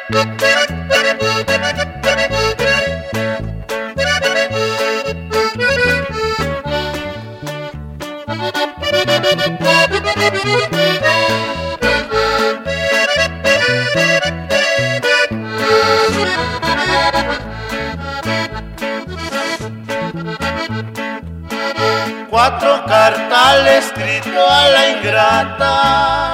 Cuatro cartas le he escrito a la ingrata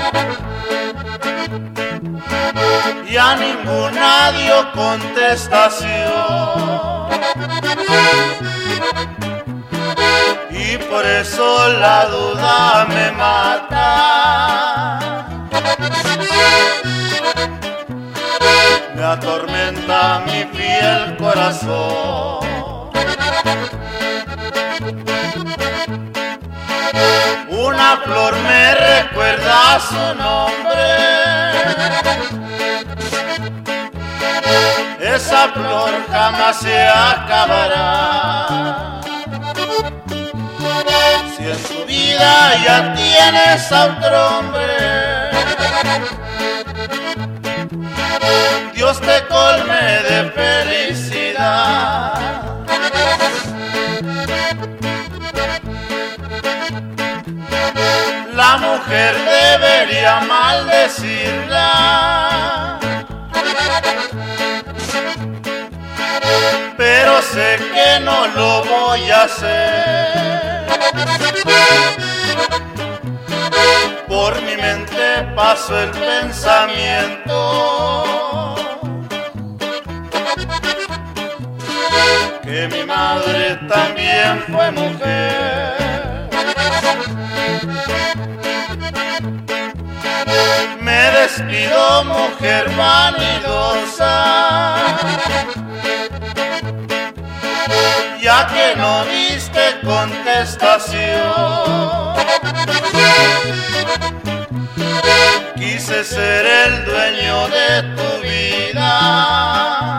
y a ninguna dio contestación, y por eso la duda me mata, me atormenta mi fiel corazón. Una flor me recuerda su nombre, esa flor jamás se acabará. Si en tu vida ya tienes a otro hombre, Dios te colme de felicidad. La mujer debería maldecirla, pero sé que no lo voy a hacer. Por mi mente pasó el pensamiento que mi madre también fue mujer. Me despido, mujer vanidosa, ya que no diste contestación. Quise ser el dueño de tu vida,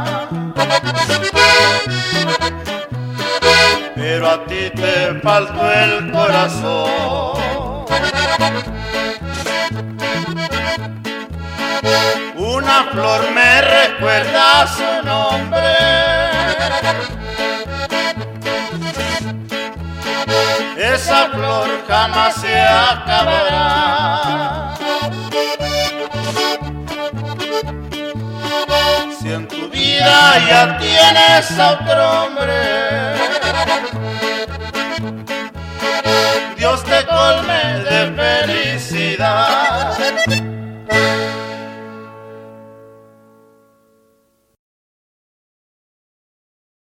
pero a ti te faltó el corazón. Una flor me recuerda su nombre, esa flor jamás se acabará. Si en tu vida ya tienes a otro hombre,